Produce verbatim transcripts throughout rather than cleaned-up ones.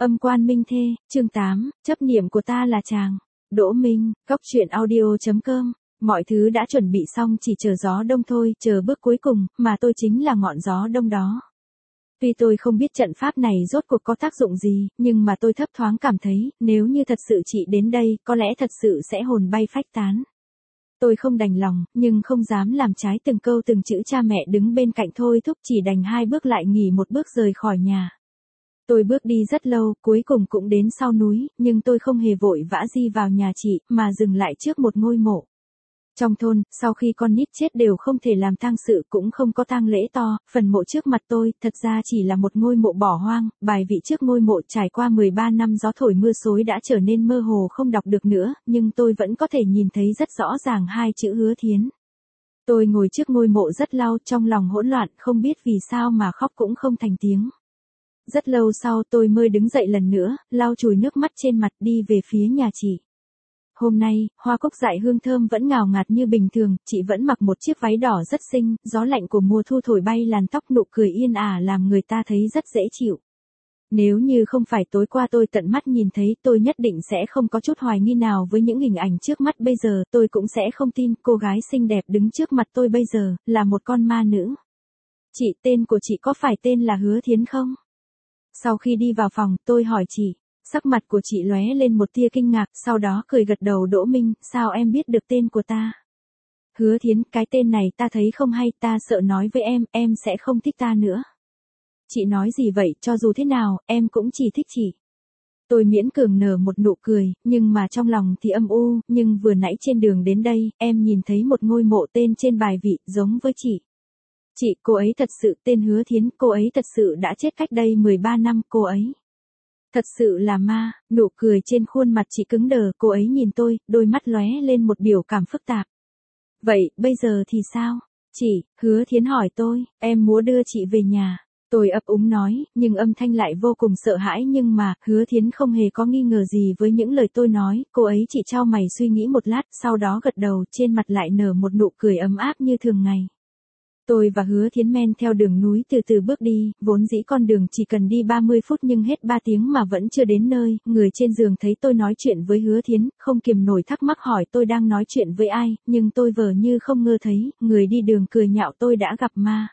Âm quan minh thê, chương tám, chấp niệm của ta là chàng. Đỗ Minh, góc truyện audio.com. Mọi thứ đã chuẩn bị xong chỉ chờ gió đông thôi, chờ bước cuối cùng, mà tôi chính là ngọn gió đông đó. Tuy tôi không biết trận pháp này rốt cuộc có tác dụng gì, nhưng mà tôi thấp thoáng cảm thấy, nếu như thật sự chị đến đây, có lẽ thật sự sẽ hồn bay phách tán. Tôi không đành lòng, nhưng không dám làm trái từng câu từng chữ cha mẹ đứng bên cạnh thôi thúc, chỉ đành hai bước lại nghỉ một bước rời khỏi nhà. Tôi bước đi rất lâu, cuối cùng cũng đến sau núi, nhưng tôi không hề vội vã di vào nhà chị, mà dừng lại trước một ngôi mộ. Trong thôn, sau khi con nít chết đều không thể làm tang sự, cũng không có tang lễ to, phần mộ trước mặt tôi, thật ra chỉ là một ngôi mộ bỏ hoang, bài vị trước ngôi mộ trải qua mười ba năm gió thổi mưa xối đã trở nên mơ hồ không đọc được nữa, nhưng tôi vẫn có thể nhìn thấy rất rõ ràng hai chữ Hứa Thiến. Tôi ngồi trước ngôi mộ rất lâu, trong lòng hỗn loạn, không biết vì sao mà khóc cũng không thành tiếng. Rất lâu sau tôi mới đứng dậy lần nữa, lau chùi nước mắt trên mặt đi về phía nhà chị. Hôm nay, hoa cúc dại hương thơm vẫn ngào ngạt như bình thường, chị vẫn mặc một chiếc váy đỏ rất xinh, gió lạnh của mùa thu thổi bay làn tóc, nụ cười yên ả làm người ta thấy rất dễ chịu. Nếu như không phải tối qua tôi tận mắt nhìn thấy, tôi nhất định sẽ không có chút hoài nghi nào với những hình ảnh trước mắt bây giờ, tôi cũng sẽ không tin cô gái xinh đẹp đứng trước mặt tôi bây giờ, là một con ma nữ. Chị, tên của chị có phải tên là Hứa Thiến không? Sau khi đi vào phòng, tôi hỏi chị. Sắc mặt của chị lóe lên một tia kinh ngạc, sau đó cười gật đầu. Đỗ Minh, sao em biết được tên của ta? Hứa Thiến, cái tên này ta thấy không hay, ta sợ nói với em, em sẽ không thích ta nữa. Chị nói gì vậy, cho dù thế nào, em cũng chỉ thích chị. Tôi miễn cường nở một nụ cười, nhưng mà trong lòng thì âm u, nhưng vừa nãy trên đường đến đây, em nhìn thấy một ngôi mộ tên trên bài vị, giống với chị. Chị, cô ấy thật sự tên Hứa Thiến, cô ấy thật sự đã chết cách đây mười ba năm, cô ấy. Thật sự là ma, nụ cười trên khuôn mặt chị cứng đờ, cô ấy nhìn tôi, đôi mắt lóe lên một biểu cảm phức tạp. Vậy, bây giờ thì sao? Chị, Hứa Thiến hỏi tôi, em muốn đưa chị về nhà. Tôi ấp úng nói, nhưng âm thanh lại vô cùng sợ hãi, nhưng mà, Hứa Thiến không hề có nghi ngờ gì với những lời tôi nói, cô ấy chỉ chau mày suy nghĩ một lát, sau đó gật đầu, trên mặt lại nở một nụ cười ấm áp như thường ngày. Tôi và Hứa Thiến men theo đường núi từ từ bước đi, vốn dĩ con đường chỉ cần đi ba mươi phút nhưng hết ba tiếng mà vẫn chưa đến nơi, người trên giường thấy tôi nói chuyện với Hứa Thiến, không kiềm nổi thắc mắc hỏi tôi đang nói chuyện với ai, nhưng tôi vờ như không ngơ thấy, người đi đường cười nhạo tôi đã gặp ma.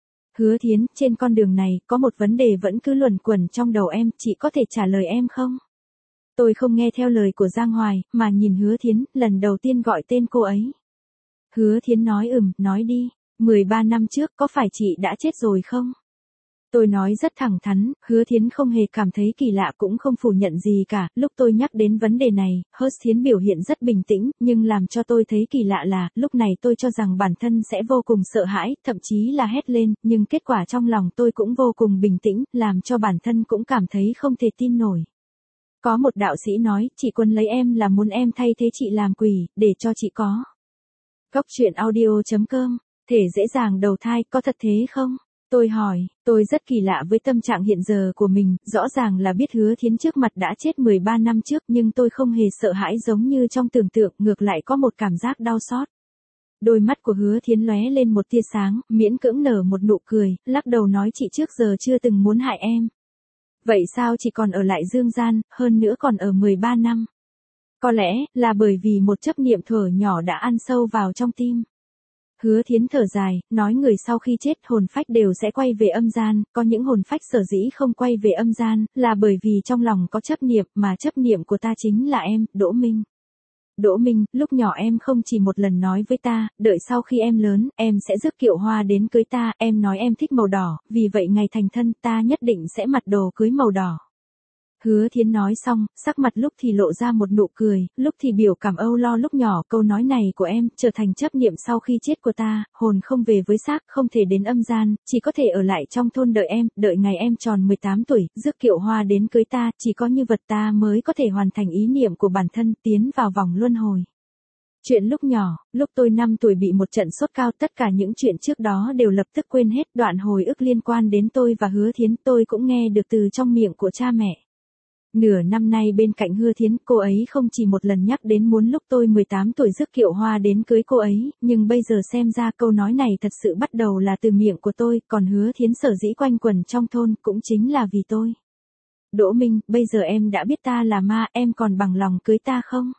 Hứa Thiến, trên con đường này, có một vấn đề vẫn cứ luẩn quẩn trong đầu em, chị có thể trả lời em không? Tôi không nghe theo lời của Giang Hoài, mà nhìn Hứa Thiến, lần đầu tiên gọi tên cô ấy. Hứa Thiến nói ừm, nói đi. mười ba năm trước, có phải chị đã chết rồi không? Tôi nói rất thẳng thắn, Hứa Thiến không hề cảm thấy kỳ lạ cũng không phủ nhận gì cả, lúc tôi nhắc đến vấn đề này, Hứa Thiến biểu hiện rất bình tĩnh, nhưng làm cho tôi thấy kỳ lạ là, lúc này tôi cho rằng bản thân sẽ vô cùng sợ hãi, thậm chí là hét lên, nhưng kết quả trong lòng tôi cũng vô cùng bình tĩnh, làm cho bản thân cũng cảm thấy không thể tin nổi. Có một đạo sĩ nói, chị Quân lấy em là muốn em thay thế chị làm quỷ, để cho chị có. Góc truyện audio.com. Thể dễ dàng đầu thai, có thật thế không? Tôi hỏi, tôi rất kỳ lạ với tâm trạng hiện giờ của mình, rõ ràng là biết Hứa Thiến trước mặt đã chết mười ba năm trước, nhưng tôi không hề sợ hãi giống như trong tưởng tượng, ngược lại có một cảm giác đau xót. Đôi mắt của Hứa Thiến lóe lên một tia sáng, miễn cưỡng nở một nụ cười, lắc đầu nói chị trước giờ chưa từng muốn hại em. Vậy sao chị còn ở lại dương gian, hơn nữa còn ở mười ba năm? Có lẽ, là bởi vì một chấp niệm thuở nhỏ đã ăn sâu vào trong tim. Hứa Thiến thở dài, nói người sau khi chết hồn phách đều sẽ quay về âm gian, có những hồn phách sở dĩ không quay về âm gian, là bởi vì trong lòng có chấp niệm, mà chấp niệm của ta chính là em, Đỗ Minh. Đỗ Minh, lúc nhỏ em không chỉ một lần nói với ta, đợi sau khi em lớn, em sẽ rước kiệu hoa đến cưới ta, em nói em thích màu đỏ, vì vậy ngày thành thân ta nhất định sẽ mặc đồ cưới màu đỏ. Hứa Thiến nói xong, sắc mặt lúc thì lộ ra một nụ cười, lúc thì biểu cảm âu lo lúc nhỏ, câu nói này của em, trở thành chấp niệm sau khi chết của ta, hồn không về với xác, không thể đến âm gian, chỉ có thể ở lại trong thôn đợi em, đợi ngày em tròn mười tám tuổi, rước kiệu hoa đến cưới ta, chỉ có như vật ta mới có thể hoàn thành ý niệm của bản thân, tiến vào vòng luân hồi. Chuyện lúc nhỏ, lúc tôi năm tuổi bị một trận sốt cao, tất cả những chuyện trước đó đều lập tức quên hết, đoạn hồi ức liên quan đến tôi và Hứa Thiến tôi cũng nghe được từ trong miệng của cha mẹ. Nửa năm nay bên cạnh Hứa Thiến, cô ấy không chỉ một lần nhắc đến muốn lúc tôi mười tám tuổi rước kiệu hoa đến cưới cô ấy, nhưng bây giờ xem ra câu nói này thật sự bắt đầu là từ miệng của tôi, còn Hứa Thiến sở dĩ quanh quẩn trong thôn cũng chính là vì tôi. Đỗ Minh, bây giờ em đã biết ta là ma, em còn bằng lòng cưới ta không?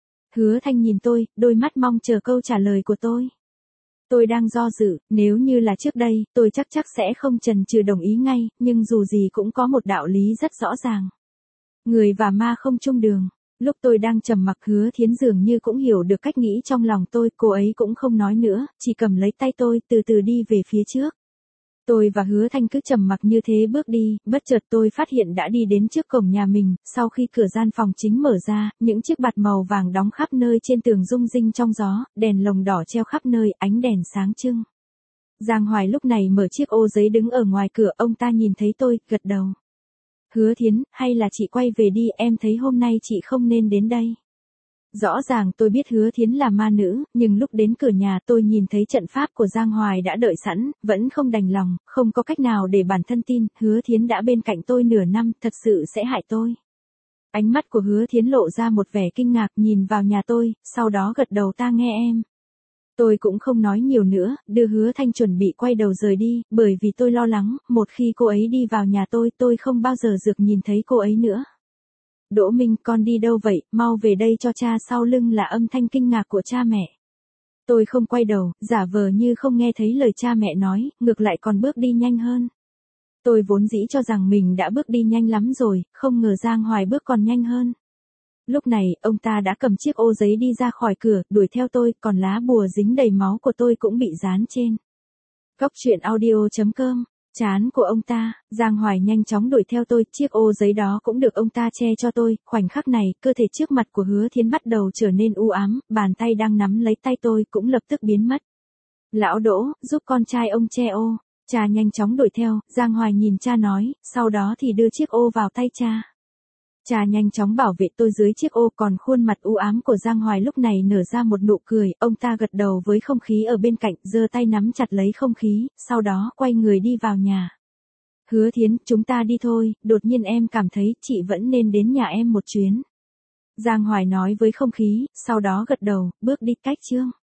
Hứa Thanh nhìn tôi, đôi mắt mong chờ câu trả lời của tôi. Tôi đang do dự, nếu như là trước đây, tôi chắc chắc sẽ không chần chừ đồng ý ngay, nhưng dù gì cũng có một đạo lý rất rõ ràng. Người và ma không chung đường. Lúc tôi đang trầm mặc, Hứa Thiến dường như cũng hiểu được cách nghĩ trong lòng tôi, cô ấy cũng không nói nữa, chỉ cầm lấy tay tôi, từ từ đi về phía trước. Tôi và Hứa Thanh cứ trầm mặc như thế bước đi, bất chợt tôi phát hiện đã đi đến trước cổng nhà mình, sau khi cửa gian phòng chính mở ra, những chiếc bạt màu vàng đóng khắp nơi trên tường rung rinh trong gió, đèn lồng đỏ treo khắp nơi, ánh đèn sáng trưng. Giang Hoài lúc này mở chiếc ô giấy đứng ở ngoài cửa, ông ta nhìn thấy tôi, gật đầu. Hứa Thiến, hay là chị quay về đi, em thấy hôm nay chị không nên đến đây. Rõ ràng tôi biết Hứa Thiến là ma nữ, nhưng lúc đến cửa nhà tôi nhìn thấy trận pháp của Giang Hoài đã đợi sẵn, vẫn không đành lòng, không có cách nào để bản thân tin, Hứa Thiến đã bên cạnh tôi nửa năm, thật sự sẽ hại tôi. Ánh mắt của Hứa Thiến lộ ra một vẻ kinh ngạc, nhìn vào nhà tôi, sau đó gật đầu, ta nghe em. Tôi cũng không nói nhiều nữa, đưa Hứa Thanh chuẩn bị quay đầu rời đi, bởi vì tôi lo lắng, một khi cô ấy đi vào nhà tôi, tôi không bao giờ được nhìn thấy cô ấy nữa. Đỗ Minh, con đi đâu vậy, mau về đây cho cha. Sau lưng là âm thanh kinh ngạc của cha mẹ. Tôi không quay đầu, giả vờ như không nghe thấy lời cha mẹ nói, ngược lại còn bước đi nhanh hơn. Tôi vốn dĩ cho rằng mình đã bước đi nhanh lắm rồi, không ngờ Giang Hoài bước còn nhanh hơn. Lúc này, ông ta đã cầm chiếc ô giấy đi ra khỏi cửa, đuổi theo tôi, còn lá bùa dính đầy máu của tôi cũng bị dán trên. Cóc truyện audio chấm com. Chán của ông ta, Giang Hoài nhanh chóng đuổi theo tôi, chiếc ô giấy đó cũng được ông ta che cho tôi, khoảnh khắc này, cơ thể trước mặt của Hứa Thiến bắt đầu trở nên u ám, bàn tay đang nắm lấy tay tôi cũng lập tức biến mất. Lão Đỗ, giúp con trai ông che ô. Cha nhanh chóng đuổi theo, Giang Hoài nhìn cha nói, sau đó thì đưa chiếc ô vào tay cha. Cha nhanh chóng bảo vệ tôi dưới chiếc ô, còn khuôn mặt u ám của Giang Hoài lúc này nở ra một nụ cười, ông ta gật đầu với không khí ở bên cạnh, giơ tay nắm chặt lấy không khí, sau đó quay người đi vào nhà. Hứa Thiến, chúng ta đi thôi, đột nhiên em cảm thấy chị vẫn nên đến nhà em một chuyến. Giang Hoài nói với không khí, sau đó gật đầu, bước đi cách chương.